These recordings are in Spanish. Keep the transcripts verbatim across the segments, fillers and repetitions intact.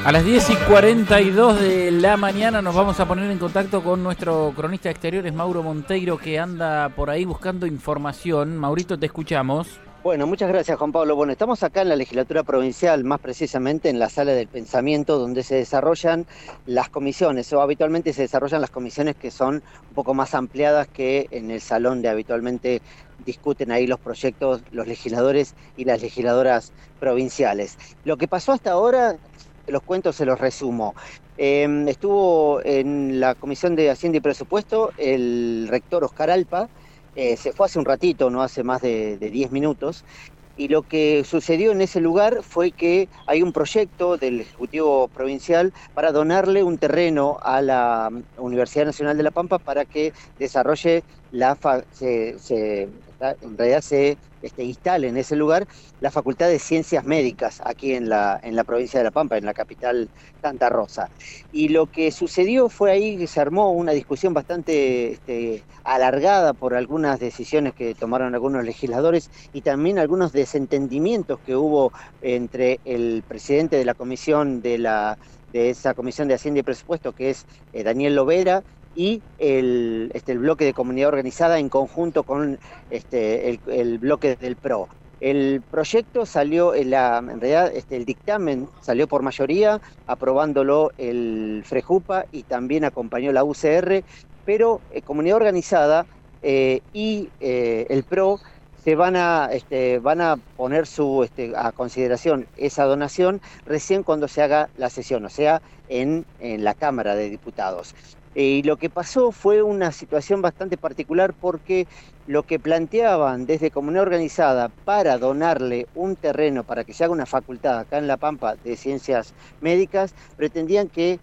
A las diez y cuarenta y dos de la mañana nos vamos a poner en contacto con nuestro cronista de exteriores, Mauro Monteiro, que anda por ahí buscando información. Maurito, te escuchamos. Bueno, muchas gracias, Juan Pablo. Bueno, estamos acá en la legislatura provincial, más precisamente en la sala del pensamiento, donde se desarrollan las comisiones, o habitualmente se desarrollan las comisiones que son un poco más ampliadas que en el salón de habitualmente discuten ahí los proyectos, los legisladores y las legisladoras provinciales. Lo que pasó hasta ahora, los cuentos se los resumo. Eh, estuvo en la Comisión de Hacienda y Presupuesto el rector Oscar Alpa. Eh, se fue hace un ratito, no hace más de, de diez minutos, y lo que sucedió en ese lugar fue que hay un proyecto del Ejecutivo Provincial para donarle un terreno a la Universidad Nacional de La Pampa para que desarrolle la fa se, se, en realidad se este, instale en ese lugar la Facultad de Ciencias Médicas aquí en la, en la provincia de La Pampa, en la capital Santa Rosa. Y lo que sucedió fue ahí que se armó una discusión bastante este, alargada por algunas decisiones que tomaron algunos legisladores y también algunos desentendimientos que hubo entre el presidente de la comisión de, la, de esa Comisión de Hacienda y Presupuesto, que es eh, Daniel Lovera, y el, este, el bloque de comunidad organizada en conjunto con este, el, el bloque del P R O. El proyecto salió, en, la, en realidad este, el dictamen salió por mayoría, aprobándolo el FREJUPA y también acompañó la U C R, pero eh, comunidad organizada eh, y eh, el P R O se van a, este, van a poner su, este, a consideración esa donación recién cuando se haga la sesión, o sea, en, en la Cámara de Diputados. Y lo que pasó fue una situación bastante particular porque lo que planteaban desde Comunidad Organizada para donarle un terreno para que se haga una facultad acá en La Pampa de Ciencias Médicas, pretendían que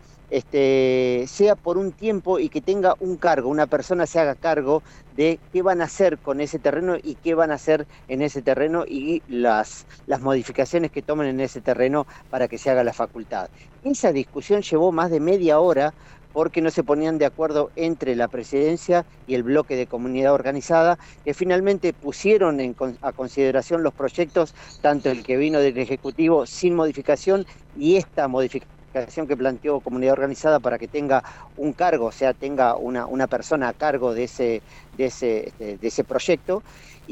este, sea por un tiempo y que tenga un cargo, una persona se haga cargo de qué van a hacer con ese terreno y qué van a hacer en ese terreno y las, las modificaciones que tomen en ese terreno para que se haga la facultad. Esa discusión llevó más de media hora porque no se ponían de acuerdo entre la presidencia y el bloque de comunidad organizada, que finalmente pusieron en, a consideración los proyectos, tanto el que vino del Ejecutivo sin modificación y esta modificación que planteó comunidad organizada para que tenga un cargo, o sea, tenga una, una persona a cargo de ese, de ese, de, de ese proyecto.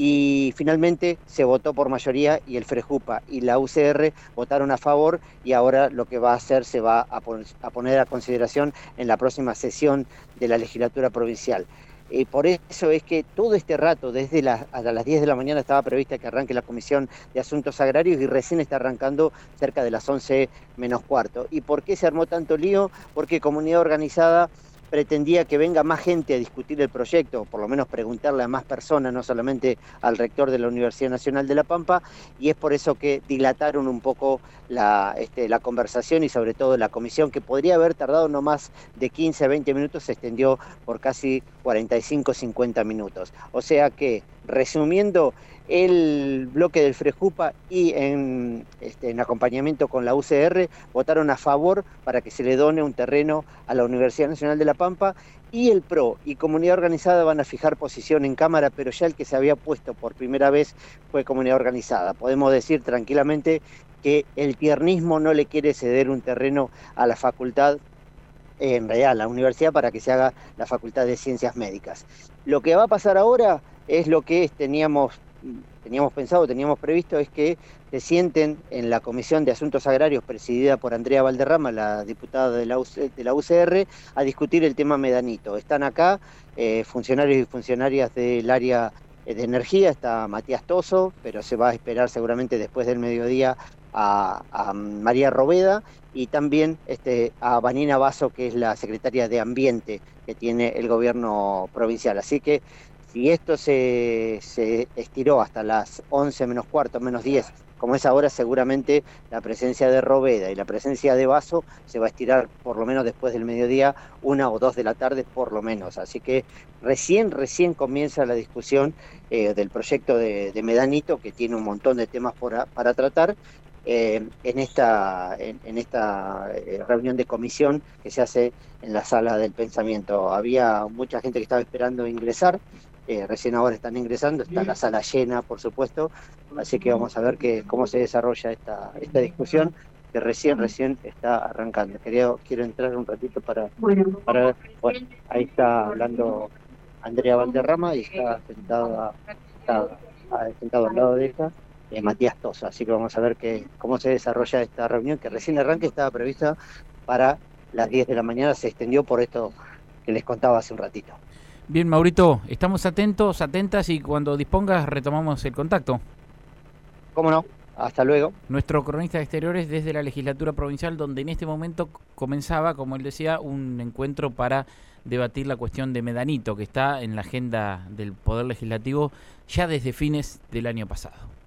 Y finalmente se votó por mayoría y el FREJUPA y la U C R votaron a favor y ahora lo que va a hacer se va a, pon a poner a consideración en la próxima sesión de la legislatura provincial. Eh, por eso es que todo este rato, desde la, a las diez de la mañana estaba prevista que arranque la Comisión de Asuntos Agrarios y recién está arrancando cerca de las once menos cuarto. ¿Y por qué se armó tanto lío? Porque comunidad organizada pretendía que venga más gente a discutir el proyecto, por lo menos preguntarle a más personas, no solamente al rector de la Universidad Nacional de La Pampa, y es por eso que dilataron un poco la, este, la conversación y sobre todo la comisión, que podría haber tardado no más de quince a veinte minutos, se extendió por casi cuarenta y cinco a cincuenta minutos. O sea que, resumiendo, el bloque del FREJUPA y en, este, en acompañamiento con la U C R votaron a favor para que se le done un terreno a la Universidad Nacional de La Pampa, y el P R O y Comunidad Organizada van a fijar posición en Cámara, pero ya el que se había puesto por primera vez fue Comunidad Organizada. Podemos decir tranquilamente que el piernismo no le quiere ceder un terreno a la facultad, en realidad a la universidad, para que se haga la Facultad de Ciencias Médicas. Lo que va a pasar ahora es lo que teníamos teníamos pensado, teníamos previsto, es que se sienten en la Comisión de Asuntos Agrarios presidida por Andrea Valderrama, la diputada de la, U C, de la U C R, a discutir el tema Medanito. Están acá eh, funcionarios y funcionarias del área de energía, está Matías Toso, pero se va a esperar seguramente después del mediodía a, a María Robeda, y también este, a Vanina Basso, que es la secretaria de Ambiente que tiene el gobierno provincial. Así que si esto se, se estiró hasta las once menos cuarto, menos diez, como es ahora, seguramente la presencia de Robeda y la presencia de Basso se va a estirar por lo menos después del mediodía, una o dos de la tarde por lo menos. Así que recién, recién comienza la discusión eh, del proyecto de, de Medanito, que tiene un montón de temas por a, para tratar, eh, en esta, en, en esta eh, reunión de comisión que se hace en la sala del pensamiento. Había mucha gente que estaba esperando ingresar. Eh, recién ahora están ingresando, está la sala llena, por supuesto, así que vamos a ver que, cómo se desarrolla esta, esta discusión. que recién, recién está arrancando. Quería, quiero entrar un ratito para, para ver. Bueno, ahí está hablando Andrea Valderrama y está sentado, está, sentado al lado de ella eh, Matías Tosa. Así que vamos a ver que, cómo se desarrolla esta reunión, que recién arranque, estaba prevista para las diez de la mañana, se extendió por esto que les contaba hace un ratito. Bien, Maurito, estamos atentos, atentas y cuando dispongas retomamos el contacto. ¿Cómo no? Hasta luego. Nuestro cronista de exteriores desde la legislatura provincial, donde en este momento comenzaba, como él decía, un encuentro para debatir la cuestión de Medanito, que está en la agenda del Poder Legislativo ya desde fines del año pasado.